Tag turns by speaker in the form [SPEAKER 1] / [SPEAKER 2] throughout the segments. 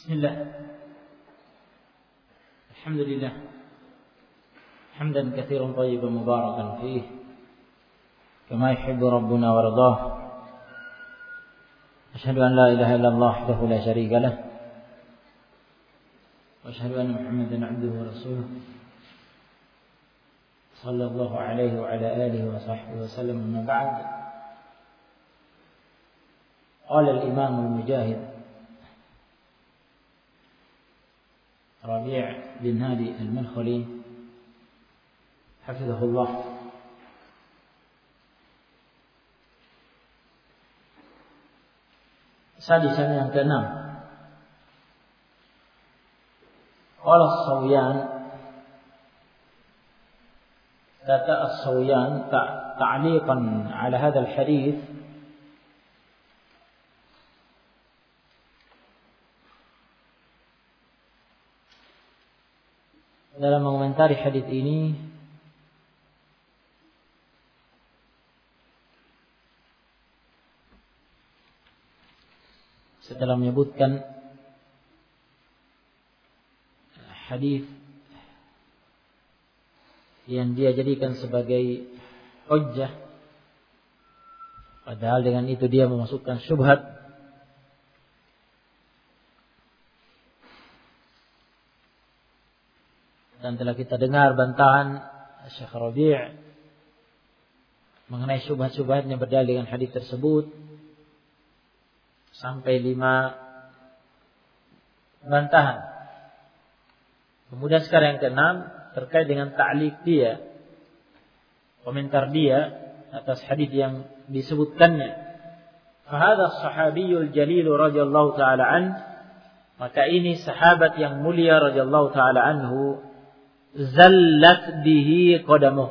[SPEAKER 1] Bismillah. Alhamdulillah. Hamdan katsiran thayyiban mubarakan fih. Kama yuhibbu rabbuna wa radah. Asyhadu an la ilaha illallah wahdahu la syarika lah. Wa asyhadu anna Muhammadan 'abduhu wa rasuluh. Sallallahu alaihi wa ala alihi wa sahbihi wa sallam. Amma ba'd. Qala al-Imam al-Mujahid Rabi' bin Hadi al-Madkhali hafizahullah, sadisan yang ke-6, qala as-Sawyan, kata as-Sawyan ta'liqan ala hadha al-hadith, dalam mengomentari hadis ini, setelah menyebutkan hadis yang dia jadikan sebagai hujjah, padahal dengan itu dia memasukkan syubhat, dan telah kita dengar bantahan Syekh Rabi' mengenai syubhat-syubhatnya berdalil dengan hadis tersebut sampai 5 bantahan. Kemudian sekarang yang ke-6 terkait dengan ta'liq dia, komentar dia atas hadis yang disebutkannya. Fa hadha as-sahabiyyul jalil radhiyallahu taala an, maka ini sahabat yang mulia radhiyallahu taala anhu, zallat bihi qadamuh,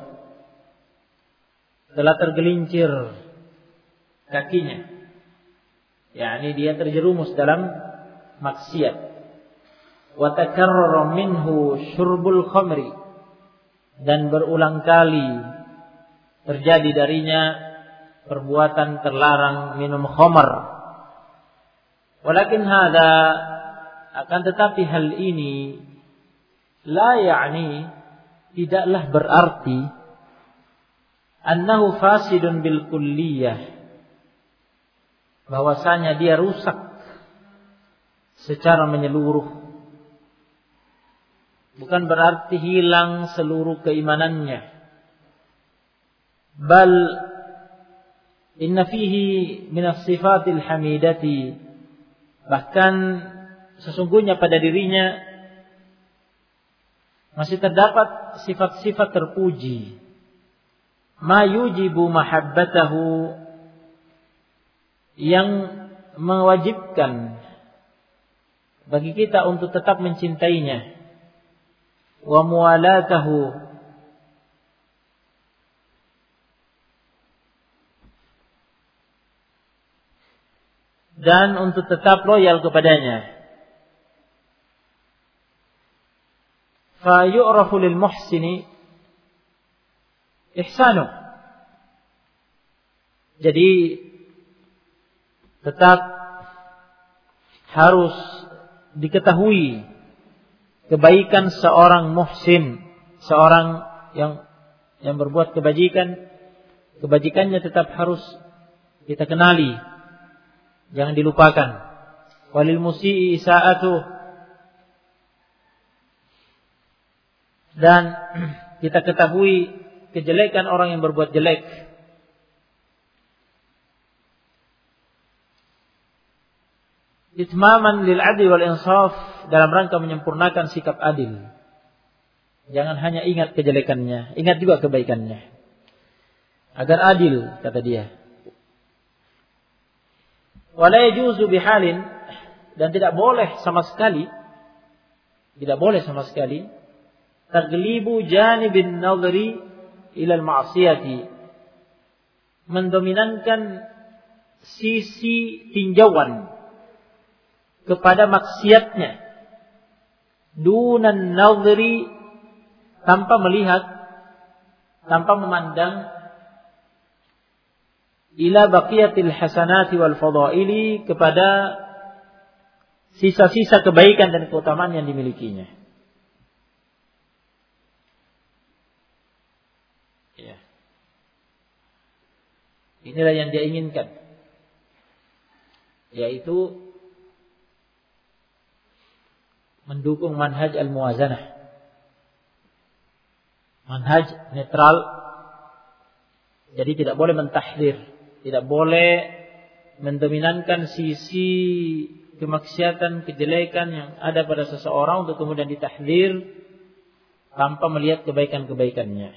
[SPEAKER 1] telah tergelincir kakinya, yakni dia terjerumus dalam maksiat. Wa takarrara minhu syurbul khamri, dan berulang kali terjadi darinya perbuatan terlarang minum khamar. Walakin hada, akan tetapi hal ini, la ya'ni, tidaklah berarti annahu fasidun bil kulliyah, bahwasanya dia rusak secara menyeluruh. Bukan berarti hilang seluruh keimanannya. Bal inna fihi min as-sifatil hamidati, bahkan sesungguhnya pada dirinya masih terdapat sifat-sifat terpuji, ma yujibu mahabbatahu, yang mewajibkan bagi kita untuk tetap mencintainya, wa muwalatahu, dan untuk tetap loyal kepadanya. Fa yu'rafu lil muhsini ihsanu, jadi tetap harus diketahui kebaikan seorang muhsin, seorang yang berbuat kebajikan, kebajikannya tetap harus kita kenali, jangan dilupakan. Walil musii isaatu, dan kita ketahui kejelekan orang yang berbuat jelek. Itmaman lil adli wal insaf, dalam rangka menyempurnakan sikap adil. Jangan hanya ingat kejelekannya, ingat juga kebaikannya, agar adil, kata dia. Wala yajuzu bihalin, dan tidak boleh sama sekali, taglibu janibin nadhri ilal ma'siyati, mendominankan sisi tinjauan kepada maksiatnya, dunan nadhri, tanpa melihat, tanpa memandang, ila baqiyatil hasanati wal fadaili, kepada sisa-sisa kebaikan dan keutamaan yang dimilikinya. Ya. Inilah yang dia inginkan, yaitu mendukung manhaj al-muwazanah, manhaj netral. Jadi tidak boleh mentahdir, tidak boleh mendominankan sisi kemaksiatan, kejelekan yang ada pada seseorang untuk kemudian ditahdir tanpa melihat kebaikan-kebaikannya.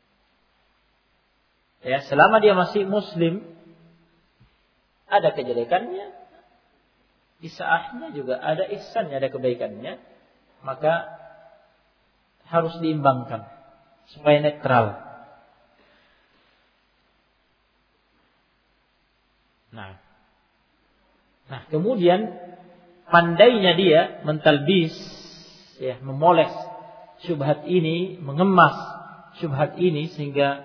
[SPEAKER 1] Ya, selama dia masih muslim, ada kejelekannya, isaahnya juga ada ihsannya, ada kebaikannya, maka harus diimbangkan supaya netral. Nah, kemudian pandainya dia mentalbis, ya, memoles syubhat ini, mengemas syubhat ini sehingga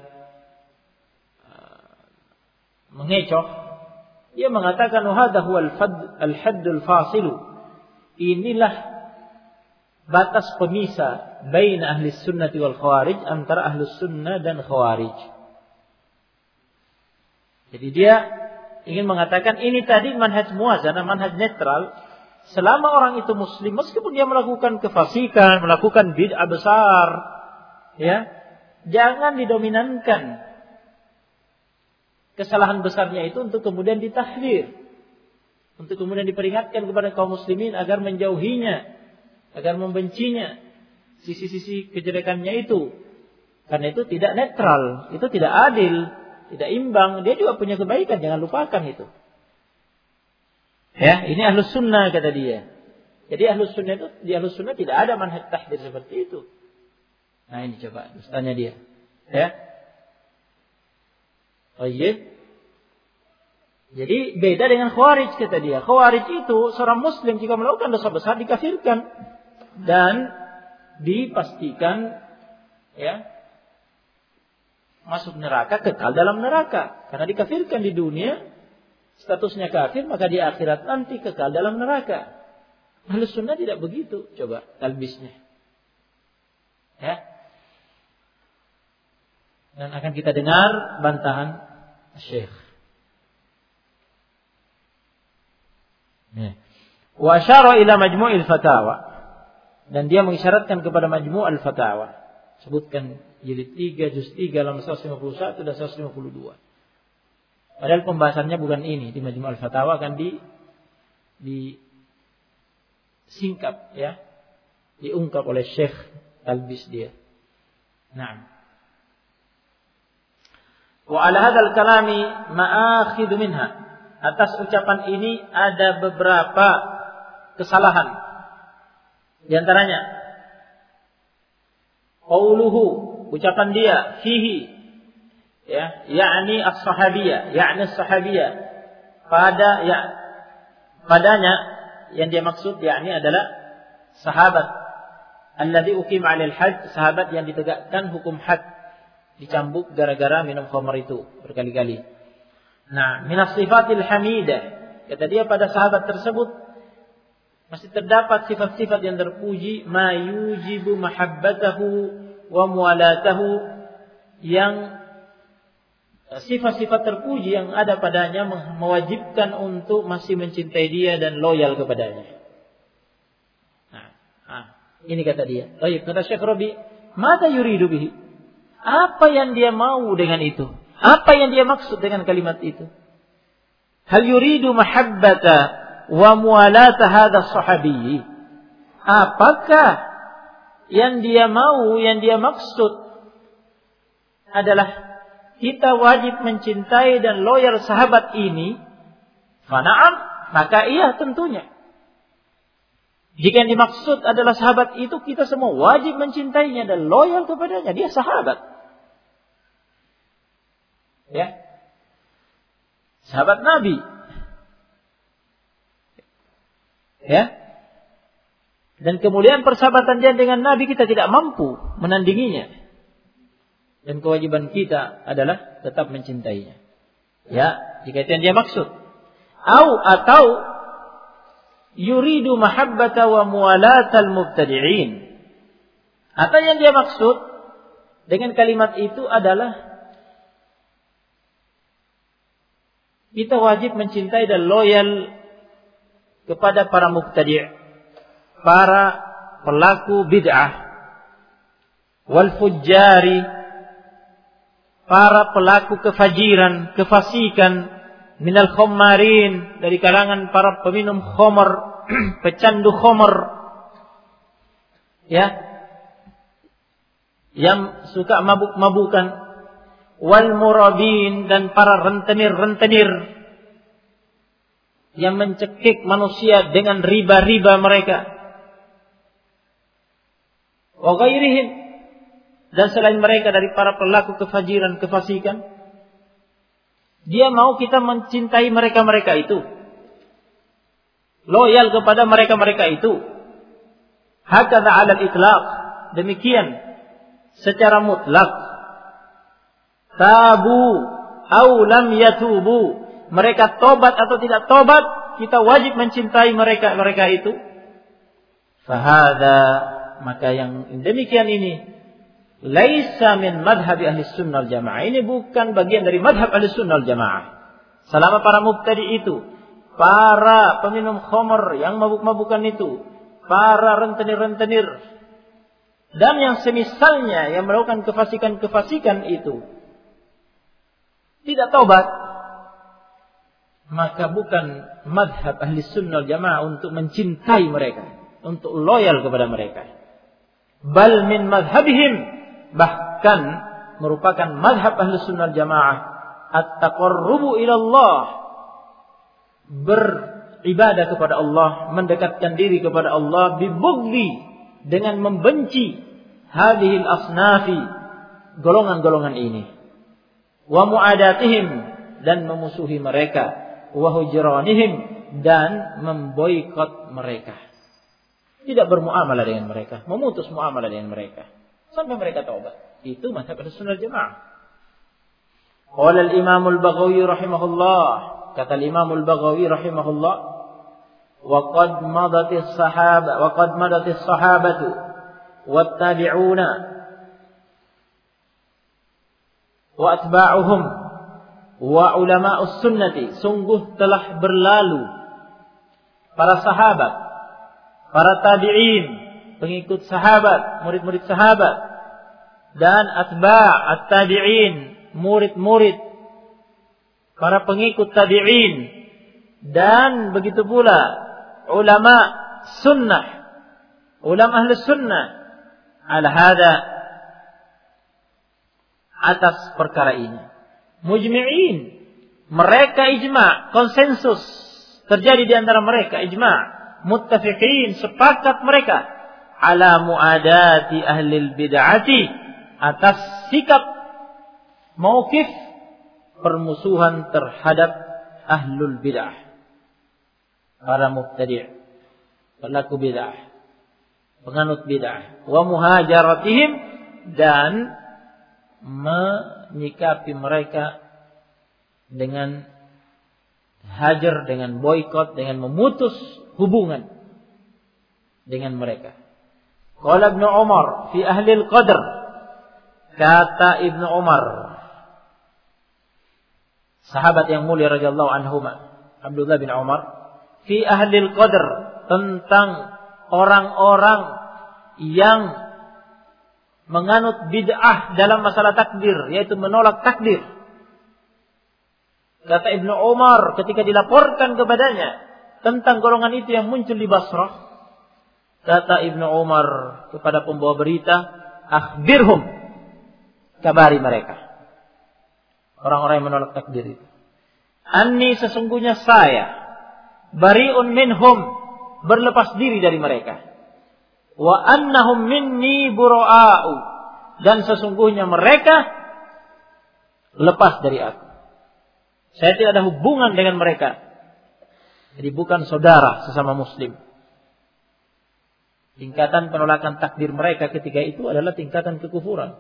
[SPEAKER 1] mengecoh. Dia mengatakan hadza huwal al-haddul fasilu. Inilah batas pemisah baina ahli sunnati wal khawarij, antara ahli sunnah dan khawarij. Jadi dia ingin mengatakan ini tadi manhaj muwazanah, manhaj netral. Selama orang itu muslim, meskipun dia melakukan kefasikan, melakukan bid'ah besar, ya, jangan didominankan kesalahan besarnya itu untuk kemudian ditahdir, untuk kemudian diperingatkan kepada kaum muslimin agar menjauhinya, agar membencinya, sisi-sisi kejelekannya itu. Karena itu tidak netral, itu tidak adil, tidak imbang. Dia juga punya kebaikan, jangan lupakan itu. Ya, ini ahlus sunnah kata dia. Jadi ahlus sunnah itu, di ahlus sunnah tidak ada manhaj tahdir seperti itu. Nah ini coba tanya dia, ya. Baik. Jadi beda dengan khawarij kata dia. Khawarij itu seorang muslim jika melakukan dosa besar dikafirkan dan dipastikan, ya, masuk neraka, kekal dalam neraka. Karena dikafirkan di dunia, statusnya kafir, maka di akhirat nanti kekal dalam neraka. Ahlus sunnah tidak begitu. Coba talbisnya, ya. Dan akan kita dengar bantahan Syekh. Wa asyara ila majmu'il fatawa. Dan dia mengisyaratkan kepada majmu' al-fatawa. Sebutkan jilid 3, juz 3, halaman 151 dan 152. Padahal pembahasannya bukan ini. Di majmu' al-fatawa akan disingkap, ya, diungkap oleh Syekh talbis dia. Naam. Wa ala hadzal kalami ma'akhidhu minha. Atas ucapan ini ada beberapa kesalahan. Di antaranya qauluhu, ucapan dia, fihi, ya, yakni as-sahabiyah, padanya yang dia maksud yakni adalah sahabat alladzi uqima 'alal hadd, sahabat yang ditegakkan hukum had, dicambuk gara-gara minum khamr itu berkali-kali. Nah, minas sifatil hamidah, kata dia pada sahabat tersebut masih terdapat sifat-sifat yang terpuji, ma yujibu mahabbatahu wa muwalatahu, yang sifat-sifat terpuji yang ada padanya mewajibkan untuk masih mencintai dia dan loyal kepadanya. Nah, ini kata dia. Baik, kata Syekh Rabi, mata yuridu bihi? Apa yang dia mau dengan itu? Apa yang dia maksud dengan kalimat itu? Hal yuridu mahabbata wa muwalata hadha sahabi? Apakah yang dia mau, yang dia maksud adalah kita wajib mencintai dan loyal sahabat ini? Fana'am, maka iya tentunya. Jika yang dimaksud adalah sahabat itu, kita semua wajib mencintainya dan loyal kepadanya. Dia sahabat. Ya, sahabat Nabi, ya, dan kemudian persahabatan dia dengan Nabi kita tidak mampu menandinginya, dan kewajiban kita adalah tetap mencintainya. Ya, jika itu yang dia maksud, atau yuridu mahabbata wa muwalatal mubtadi'in. Apa yang dia maksud dengan kalimat itu adalah kita wajib mencintai dan loyal kepada para mubtadi', para pelaku bid'ah, wal fujjari, para pelaku kefajiran, kefasikan, minal khammarin, dari kalangan para peminum khamar, pecandu khamar, ya, yang suka mabuk-mabukan, wal murabin, dan para rentenir-rentenir yang mencekik manusia dengan riba-riba mereka, wa ghairihim, dan selain mereka dari para pelaku kefajiran, kefasikan. Dia mau kita mencintai mereka-mereka itu, loyal kepada mereka-mereka itu. Hakadha 'ala al-itlaq, demikian secara mutlak. Tabu aw lam yatubu, mereka tobat atau tidak tobat, kita wajib mencintai mereka itu. Fahada, maka yang demikian ini laisa min madhhab ahli sunnah wal jamaah. Ini bukan bagian dari madhab ahli sunnah wal jamaah. Selama para mubtadi itu, para peminum khamr yang mabuk-mabukan itu, para rentenir-rentenir, dan yang semisalnya yang melakukan kefasikan-kefasikan itu tidak taubat, maka bukan madhab ahli sunnah wal jamaah untuk mencintai mereka, untuk loyal kepada mereka. Bal min madhabihim, bahkan merupakan madhab ahli sunnah wal jamaah at-taqarrubu ila Allah, beribadah kepada Allah, mendekatkan diri kepada Allah, bibughdhi, dengan membenci hadhil asnafi, golongan-golongan ini, wa mu'adatihim, dan memusuhi mereka, wa hujranihim, dan memboikot mereka, tidak bermuamalah dengan mereka, memutus muamalah dengan mereka sampai mereka taubat. Itu mazhab Ahlussunnah Jamaah. Qala al-Imam al-Baghawi rahimahullah, kata Imam al-Baghawi rahimahullah, wa qad madatis sahabatu wat tabi'una wa atba'uhum wa ulama'us sunnati, sungguh telah berlalu para sahabat, para tabi'in, pengikut sahabat, murid-murid sahabat, dan atba' at-tabi'in, murid-murid para pengikut tabi'in, dan begitu pula ulama sunnah, ulama ahli sunnah, ala hada, atas perkara ini. Mujmi'in, mereka ijma', konsensus terjadi di antara mereka, ijma', muttafiqin, sepakat mereka, ala muadati ahlil bid'ati, atas sikap mauqif permusuhan terhadap ahlul bid'ah, para mubtadi', pelaku bid'ah, penganut bid'ah, wa muhajaratihim, dan menyikapi mereka dengan hajar, dengan boikot, dengan memutus hubungan dengan mereka. Qala Ibnu Umar fi ahli al-qadr, kata Ibnu Umar, sahabat yang mulia radhiyallahu anhuma, Abdullah bin Umar, fi ahli al-qadr, tentang orang-orang yang menganut bid'ah dalam masalah takdir, yaitu menolak takdir. Kata Ibnu Umar ketika dilaporkan kepadanya tentang golongan itu yang muncul di Basrah, kata Ibnu Umar kepada pembawa berita, akhbirhum, kabari mereka, orang-orang yang menolak takdir itu, anni, sesungguhnya saya, bari'un minhum, berlepas diri dari mereka, wa annahum minni bura'u, dan sesungguhnya mereka lepas dari aku, saya tidak ada hubungan dengan mereka. Jadi bukan saudara sesama muslim. Tingkatan penolakan takdir mereka ketika itu adalah tingkatan kekufuran.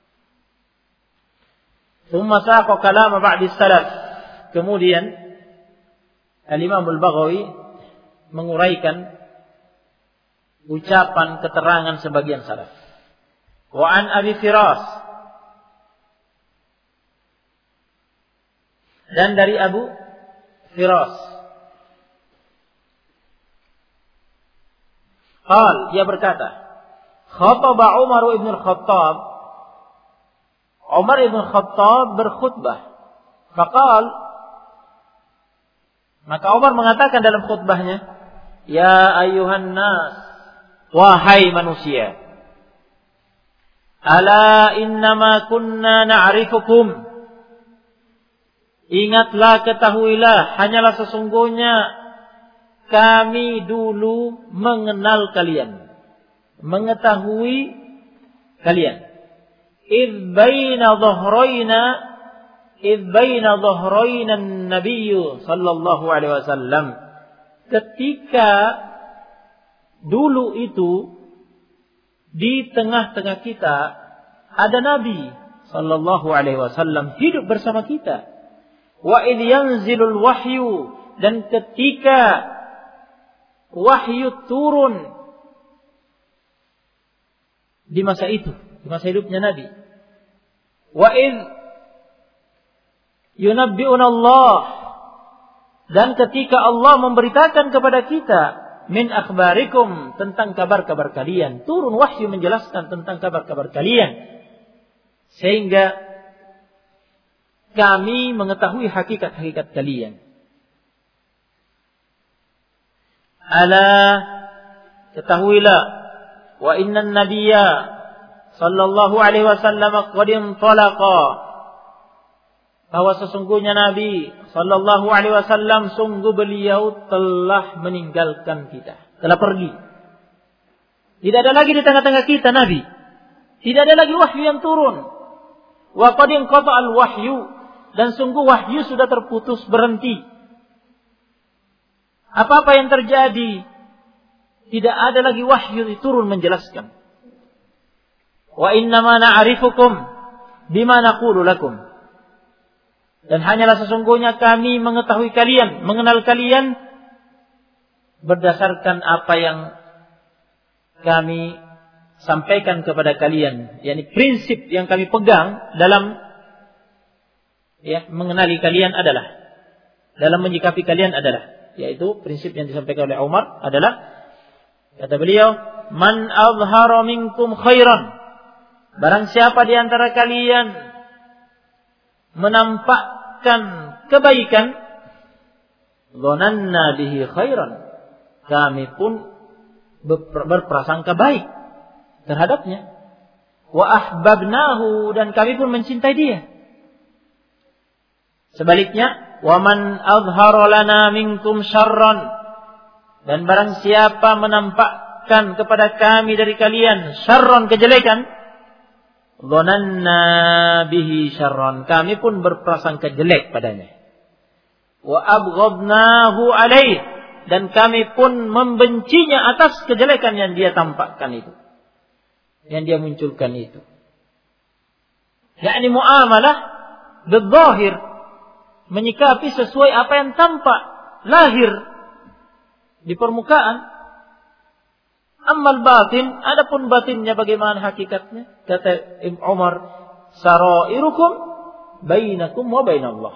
[SPEAKER 1] Tsumma saqa kalam ba'di salaf, kemudian Al-Imam Al-Baghawi menguraikan ucapan keterangan sebagian salaf. Wa an Abi Firas, dan dari Abu Firas, dia berkata, khataba Umar ibn al-Khattab, Umar ibn al-Khattab berkhutbah. Faqal, maka Umar mengatakan dalam khutbahnya, ya ayuhan nas, wahai manusia, ala innama kunna na'rifukum, ingatlah, ketahuilah, hanyalah sesungguhnya kami dulu mengenal kalian, mengetahui kalian. Idh baina dhahrayna an-nabiyyu sallallahu alaihi wasallam, ketika dulu itu di tengah-tengah kita ada Nabi sallallahu alaihi wasallam hidup bersama kita. Wa idh yanzilul wahyu, dan ketika wahyu turun di masa itu, di masa hidupnya Nabi. Wa idh yunabbi'una Allah, dan ketika Allah memberitakan kepada kita min akhbarikum, tentang kabar-kabar kalian, turun wahyu menjelaskan tentang kabar-kabar kalian, sehingga kami mengetahui hakikat-hakikat kalian. Ala, ketahuilah, wa innan nabiyya sallallahu alaihi wasallam qad intalaqa, bahwa sesungguhnya Nabi sallallahu alaihi wasallam sungguh beliau telah meninggalkan kita, telah pergi. Tidak ada lagi di tengah-tengah kita Nabi. Tidak ada lagi wahyu yang turun. Wa qad inqata al-wahyu, dan sungguh wahyu sudah terputus, berhenti. Apa-apa yang terjadi, tidak ada lagi wahyu turun menjelaskan. Wa innama na'rifukum bima naqulu lakum, dan hanyalah sesungguhnya kami mengetahui kalian, mengenal kalian berdasarkan apa yang kami sampaikan kepada kalian, yakni prinsip yang kami pegang dalam mengenali kalian adalah, dalam menyikapi kalian adalah, yaitu prinsip yang disampaikan oleh Umar adalah, kata beliau, man azhara minkum khairan, barang siapa di antara kalian menampakkan kebaikan, dhananna bihi khairan, kami pun berprasangka baik terhadapnya. Wa ahbabnahu, dan kami pun mencintai dia. Sebaliknya, wa man azhara lana minkum syarran, dan barang siapa menampakkan kepada kami dari kalian syarran, kejelekan, dhananna bihi syarran, kami pun berprasangka jelek padanya. Wa abghadnahu alaih, dan kami pun membencinya atas kejelekan yang dia tampakkan itu, yang dia munculkan itu. Yakni muamalah bidzahir, menyikapi sesuai apa yang tampak lahir di permukaan. Ammal batin, adapun batinnya bagaimana hakikatnya? Kata Ibn Umar, sarairukum bainakum wa bainallah.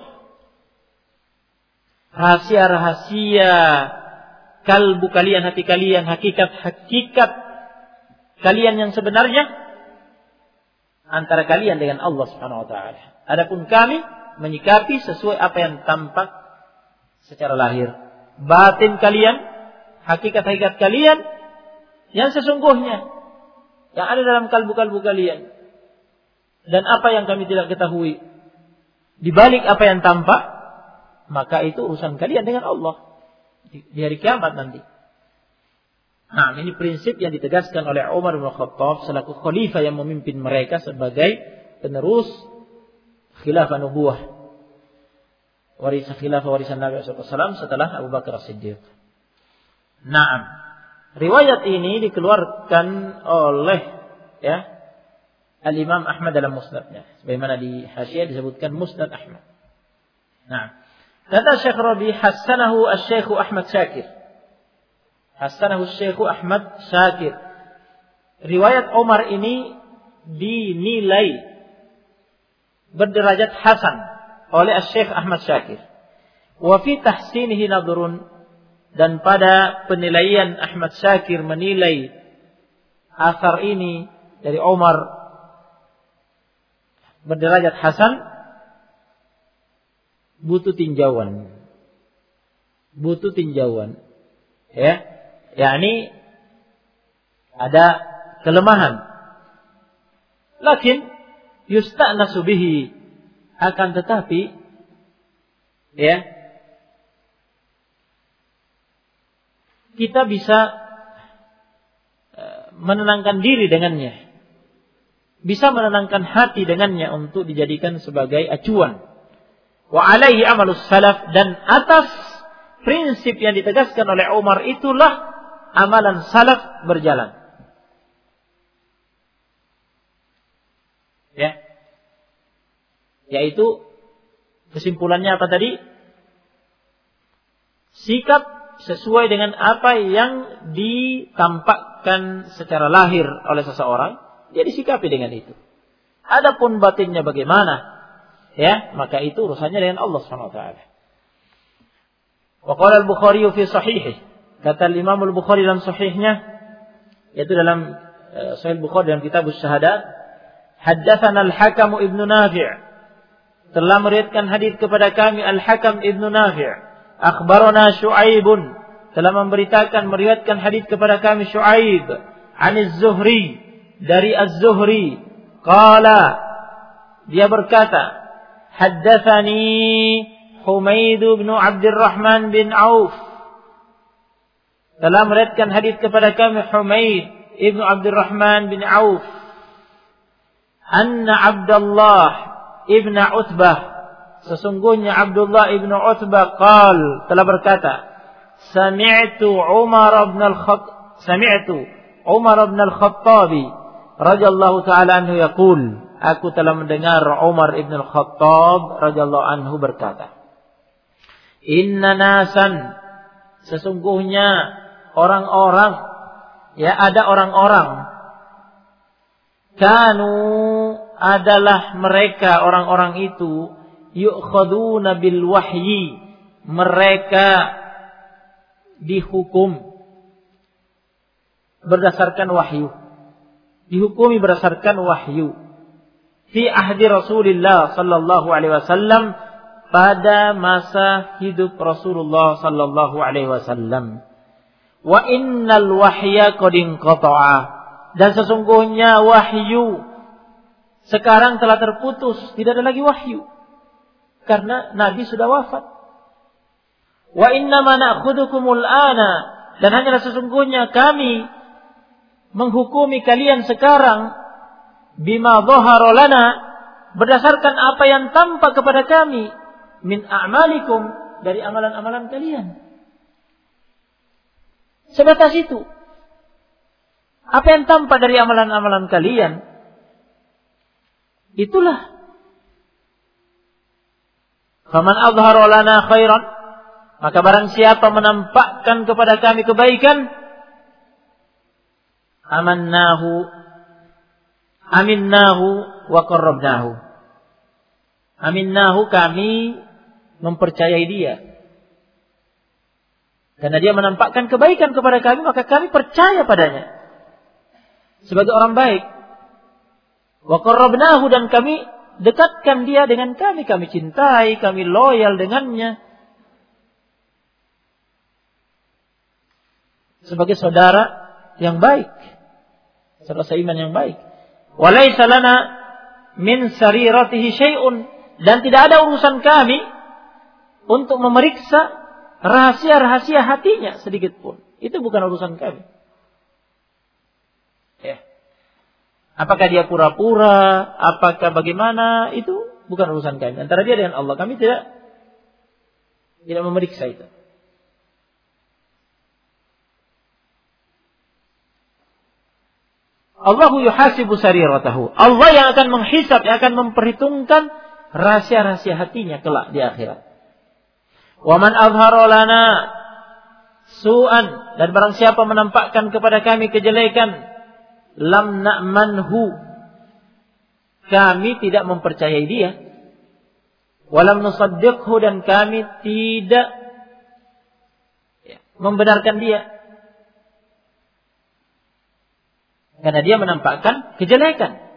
[SPEAKER 1] Rahasia-rahasia kalbu kalian, hati kalian, hakikat-hakikat kalian yang sebenarnya antara kalian dengan Allah Subhanahu wa taala. Adapun kami menyikapi sesuai apa yang tampak secara lahir. Batin kalian, hakikat-hakikat kalian yang sesungguhnya, yang ada dalam kalbu-kalbu kalian, dan apa yang kami tidak ketahui di balik apa yang tampak, maka itu urusan kalian dengan Allah di hari kiamat nanti. Nah, ini prinsip yang ditegaskan oleh Umar bin Khattab selaku khalifah yang memimpin mereka sebagai penerus khilafah nubuwah, warisan khilafah, warisan Nabi SAW setelah Abu Bakar As-Siddiq. Naam, riwayat ini dikeluarkan oleh Al-Imam Ahmad dalam musnadnya, sebagaimana di Hasyiah disebutkan Musnad Ahmad. Nah, kata Syekh Rabi, hasanahu asy-Syekh Ahmad Syakir. Hasanahu Syekh Ahmad Syakir. Riwayat Umar ini dinilai berderajat hasan oleh Syekh Ahmad Syakir. Wa fi tahsinihi nadhrun, dan pada penilaian Ahmad Syakir menilai asar ini dari Umar berderajat hasan, butuh tinjauan. Ya, yakni ada kelemahan. Lakin yusta'nasu bihi, akan tetapi ya, kita bisa menenangkan diri dengannya, bisa menenangkan hati dengannya untuk dijadikan sebagai acuan. Wa alaihi amalus salaf, dan atas prinsip yang ditegaskan oleh Umar itulah amalan salaf berjalan. Ya. Yaitu kesimpulannya apa tadi? Sikap sesuai dengan apa yang ditampakkan secara lahir oleh seseorang, dia disikapi dengan itu. Adapun batinnya bagaimana, ya, maka itu urusannya dengan Allah Subhanahu wa taala. Wa qala al-Bukhari fi sahihih, kata Imam al-Bukhari dalam sahihnya, yaitu dalam Sahih Bukhari dalam kitab Syahadat, haddatsana al-Hakam ibnu Nafi', telah meriwayatkan hadis kepada kami Al-Hakam ibnu Nafi'. Akhbarana Syu'aibun, telah meriwayatkan hadis kepada kami Syu'aib, Aniz Zuhri, dari Az-Zuhri, qala, dia berkata, haddatsani Humaid bin Abdurrahman bin Auf, telah meriwayatkan hadis kepada kami Humaid ibn Abdurrahman bin Auf, anna Abdullah ibn Utbah, sesungguhnya Abdullah ibn Utbah telah berkata, sami'tu Umar ibn al-Khattab radhiyallahu ta'ala anhu yaqul, aku telah mendengar Umar ibn al-Khattab radhiyallahu anhu berkata, inna nasan, sesungguhnya orang-orang, ya ada orang-orang, kanu, adalah mereka orang-orang itu, yu'khaduna bil wahyi, mereka dihukum berdasarkan wahyu, dihukumi berdasarkan wahyu. Fi ahdi Rasulullah sallallahu alaihi wasallam, pada masa hidup Rasulullah sallallahu alaihi wasallam. Wa innal wahya qad inqata'a, dan sesungguhnya wahyu sekarang telah terputus, tidak ada lagi wahyu karena Nabi sudah wafat. Wa innama na'khudhukumul ana, dan hanyalah sesungguhnya kami menghukumi kalian sekarang bima dhahara lana, berdasarkan apa yang tampak kepada kami, min a'malikum, dari amalan-amalan kalian. Sebatas itu. Apa yang tampak dari amalan-amalan kalian, itulah. Faman adhara lana khairan, maka barang siapa menampakkan kepada kami kebaikan, aminnahu wa qarrabnahu. Aminnahu, kami mempercayai dia. Karena dia menampakkan kebaikan kepada kami, maka kami percaya padanya sebagai orang baik. Wa qarrabnahu, dan kami dekatkan dia dengan kami cintai, kami loyal dengannya sebagai saudara yang baik, saudara seiman yang baik. Walaysa lana min sariratihi syai'un, dan tidak ada urusan kami untuk memeriksa rahasia-rahasia hatinya sedikit pun. Itu bukan urusan kami. Ya. Apakah dia pura-pura, apakah bagaimana, itu bukan urusan kami. Antara dia dengan Allah, kami tidak memeriksa itu. Allahu yuhasibu sariratahu. Allah yang akan menghisab, yang akan memperhitungkan rahasia-rahasia hatinya kelak di akhirat. Wa man azhara lana su'an, dan barang siapa menampakkan kepada kami kejelekan, lam na'manhu, kami tidak mempercayai dia, walam nusaddiqhu, dan kami tidak membenarkan dia, karena dia menampakkan kejelekan.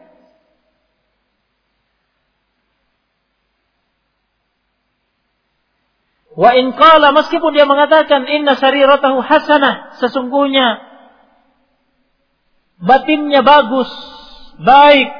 [SPEAKER 1] Wa in qala, meskipun dia mengatakan inna sariratahu hasanah, sesungguhnya batinnya bagus, baik,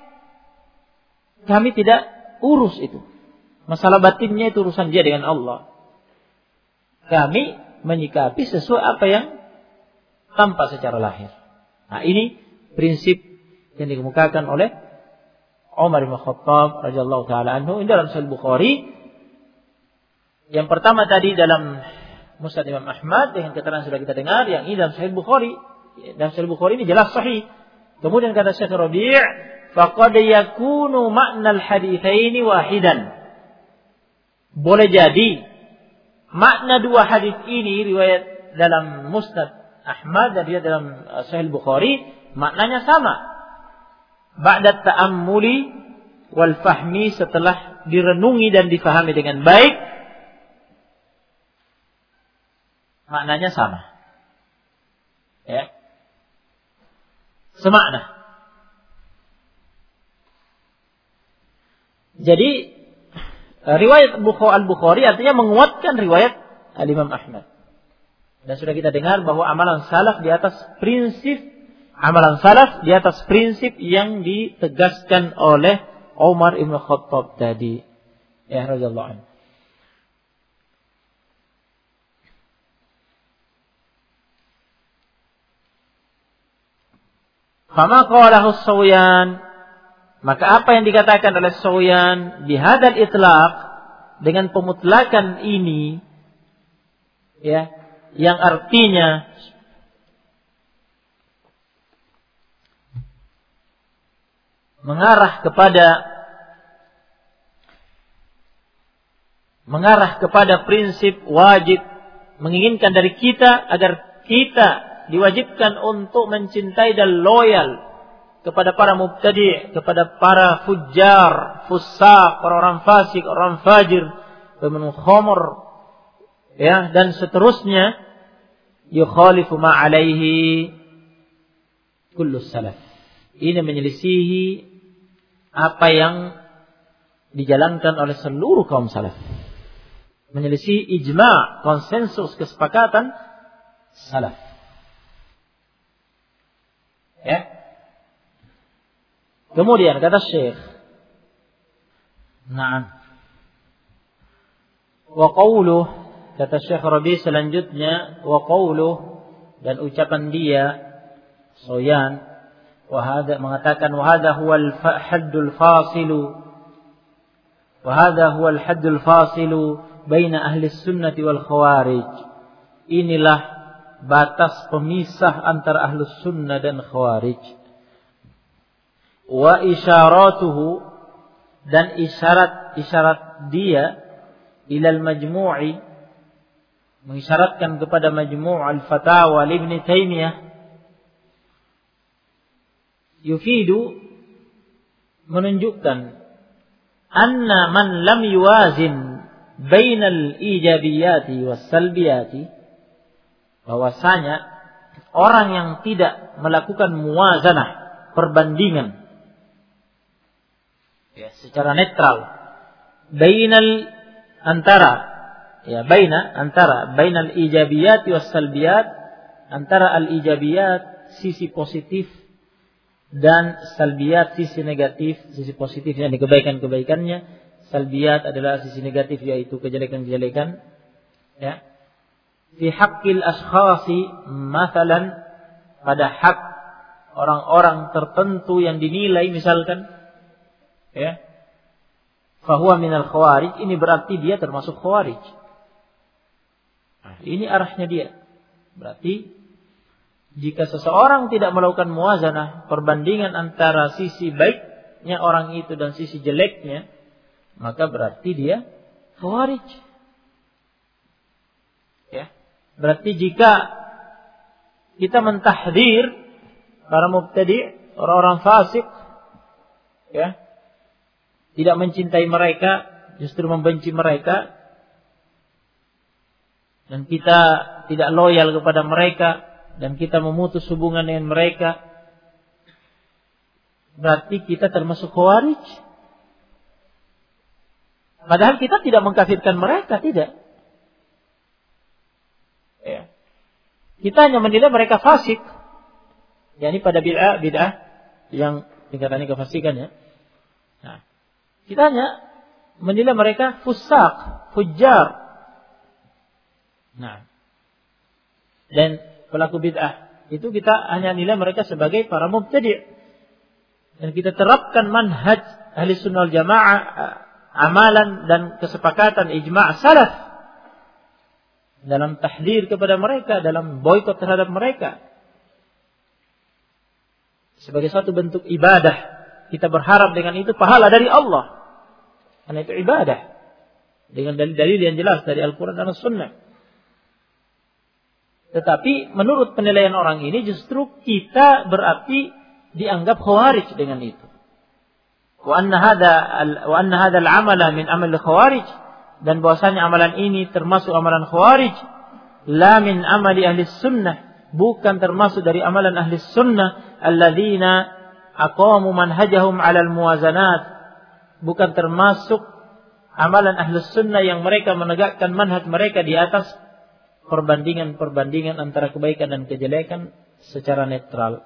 [SPEAKER 1] kami tidak urus itu. Masalah batinnya itu urusan dia dengan Allah. Kami menyikapi sesuai apa yang tampak secara lahir. Nah, ini prinsip yang dikemukakan oleh Umar bin Khattab radhiyallahu taala anhu dalam Sahih Bukhari. Yang pertama tadi dalam Musnad Imam Ahmad dengan keterangan sudah kita dengar, yang ini dalam Sahih Bukhari. Dalam Sahih Bukhari ini jelas sahih. Kemudian kata Syekh Rabi', faqad yakunu ma'nal haditsaini wahidan. Boleh jadi makna dua hadis ini, riwayat dalam Musnad Ahmad dan riwayat dalam Sahih Bukhari, maknanya sama. Ba'da ta'ammuli wal fahmi, setelah direnungi dan difahami dengan baik, maknanya sama. Ya. Semakna. Jadi riwayat Al-Bukhari artinya menguatkan riwayat Al-Imam Ahmad. Dan sudah kita dengar bahwa amalan salaf di atas prinsip yang ditegaskan oleh Umar Ibn Khattab tadi. Ya, radhiyallahu anhu. Fama qalahu Sawyan, maka apa yang dikatakan oleh Sawyan bihadzal itlaq, dengan pemutlakan ini, ya, yang artinya mengarah kepada prinsip wajib, menginginkan dari kita agar kita diwajibkan untuk mencintai dan loyal kepada para mubtadi', kepada para fujjar, fusaq, orang fasik, orang fajir, peminum khamr, ya, dan seterusnya, yukhalifu ma alaihi kullu salaf. Ini menyelisihi apa yang dijalankan oleh seluruh kaum salaf. Menyelisihi ijma', konsensus, kesepakatan salaf. Ya. Kemudian kata Syekh, na'am. Wa qawluh, kata Syekh Rabi selanjutnya, wa qawluh, dan ucapan dia Sawyan, wa hadha, mengatakan wa hadha huwa al-haddul fasilu, wa hadha huwa al-haddul fasilu baina ahli sunnati wal khawarij. Inilah batas pemisah antara ahlus sunnah dan khawarij. Wa isyaratuhu, dan isyarat dia ilal majmu'i, mengisyaratkan kepada majmu' al-fatawa Ibn Taimiyah, yufidu, menunjukkan anna man lam yuwazin bainal ijabiyati was salbiyati, bahwasanya orang yang tidak melakukan muwazanah, perbandingan, ya, secara netral, bainal ijabiyat was salbiyat, antara al ijabiyat, sisi positif, dan salbiyat, sisi negatif. Sisi positifnya di kebaikan-kebaikannya, salbiyat adalah sisi negatif, yaitu kejelekan-kejelekan, ya. Fi haqqil ashkhasi, mathalan, pada hak orang-orang tertentu yang dinilai, misalkan, ya, fahuwa minal khawarij, ini berarti dia termasuk khawarij. Nah, ini arahnya dia. Berarti jika seseorang tidak melakukan muwazanah, perbandingan antara sisi baiknya orang itu dan sisi jeleknya, maka berarti dia khawarij. Ya. Berarti jika kita mentahdir para mubtadi', orang-orang fasik, ya, tidak mencintai mereka, justru membenci mereka, dan kita tidak loyal kepada mereka, dan kita memutus hubungan dengan mereka, berarti kita termasuk khawarij. Padahal kita tidak mengkafirkan mereka, tidak. Ya. Kita hanya menilai mereka fasik. Yani pada bid'ah yang tingkatannya kefasikan, ya. Nah, kita hanya menilai mereka fusaq, fujjar. Nah, dan pelaku bid'ah itu kita hanya nilai mereka sebagai para mubtadi'. Dan kita terapkan manhaj ahli sunnah wal jamaah, amalan dan kesepakatan ijma' salaf dalam tahdir kepada mereka, dalam boikot terhadap mereka. Sebagai suatu bentuk ibadah, kita berharap dengan itu pahala dari Allah. Karena itu ibadah. Dengan dalil-dalil yang jelas dari Al-Quran dan As-Sunnah. Tetapi menurut penilaian orang ini justru kita berarti dianggap khawarij dengan itu. Wa anna hadha al-amala min amal khawarij, dan bahwasanya amalan ini termasuk amalan khawarij, la min amali ahli sunnah, bukan termasuk dari amalan ahli sunnah alladzina aqamu manhajahum 'alal muwazanat, bukan termasuk amalan ahli sunnah yang mereka menegakkan manhaj mereka di atas perbandingan antara kebaikan dan kejelekan secara netral.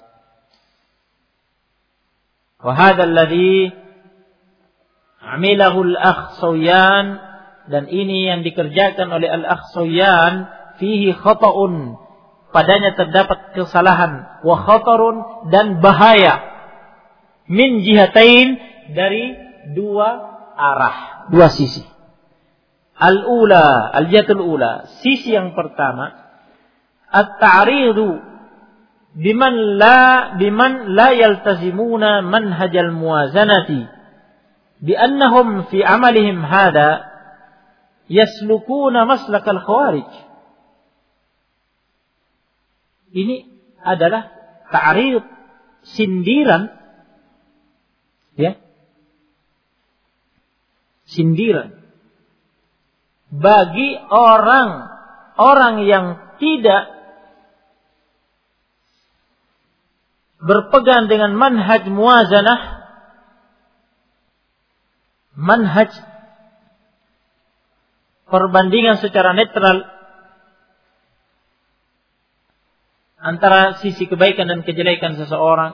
[SPEAKER 1] Wa hadha alladhi 'amilahu al-akh Sawyan, dan ini yang dikerjakan oleh al-akh Sawyan, fihi khata'un, padanya terdapat kesalahan, wa khatarun, dan bahaya, min jihatain, dari dua arah, dua sisi. Al-ula, al-jihatul ula, sisi yang pertama, at-ta'ridu biman la yaltazimuna manhajal muwazanati bi annahum fi amalihim hada yaslukuna maslakal khawarij. Ini adalah ta'rid, sindiran, ya, sindiran bagi orang yang tidak berpegang dengan manhaj muwazanah, manhaj perbandingan secara netral antara sisi kebaikan dan kejelekan seseorang,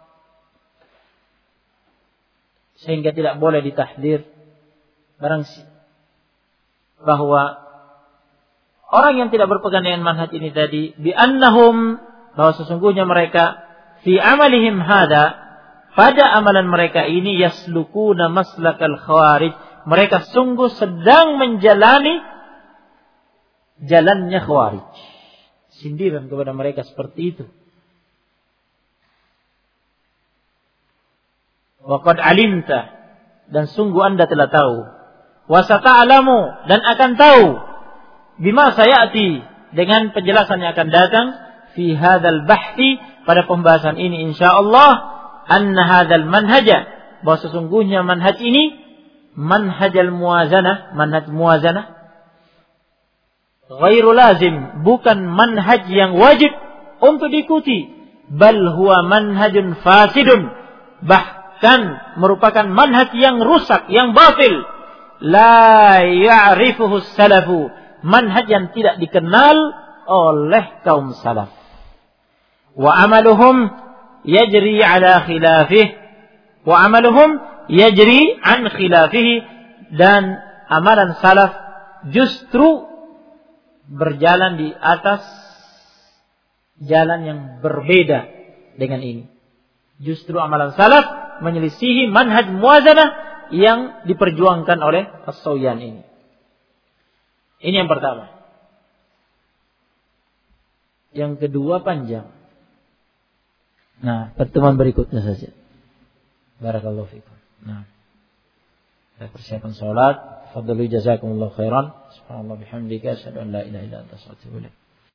[SPEAKER 1] sehingga tidak boleh ditahdir bahwa orang yang tidak berpegang dengan manhaj ini tadi, bi annahum, bahwa sesungguhnya mereka fi amalihim hada, pada amalan mereka ini, yaslukuna maslakal khawarij, mereka sungguh sedang menjalani jalannya khawarij. Sindiran kepada mereka seperti itu. Wa qad alimta, dan sungguh Anda telah tahu, wa sata'lamu, dan akan tahu, bima sayati, dengan penjelasan yang akan datang, fi hadzal bahthi, pada pembahasan ini insyaallah, anna hadzal manhaja, bahwa sesungguhnya manhaj ini, manhajal muwazanah, manhaj muwazanah, ghairu lazim, bukan manhaj yang wajib untuk diikuti, bal huwa manhajun fasidun, bahkan merupakan manhaj yang rusak, yang batil, la ya'rifuhu salafu, manhaj yang tidak dikenal oleh kaum salaf. Wa amaluhum yajri ala khilafih, wa amaluhum yajri an khilafihi, dan amalan salaf justru berjalan di atas jalan yang berbeda dengan ini. Justru amalan salaf menyelisihi manhaj muwazanah yang diperjuangkan oleh As-Sawyan ini. Ini yang pertama. Yang kedua panjang. Nah, pertemuan berikutnya saja. Barakallahu fikum. Nah, kita persiapan salat. Fadlu jazakumullahu khairan. Subhanallah bihamdika, asyhadu an la ilaha illa anta, astaghfiruka wa atubu ilaik.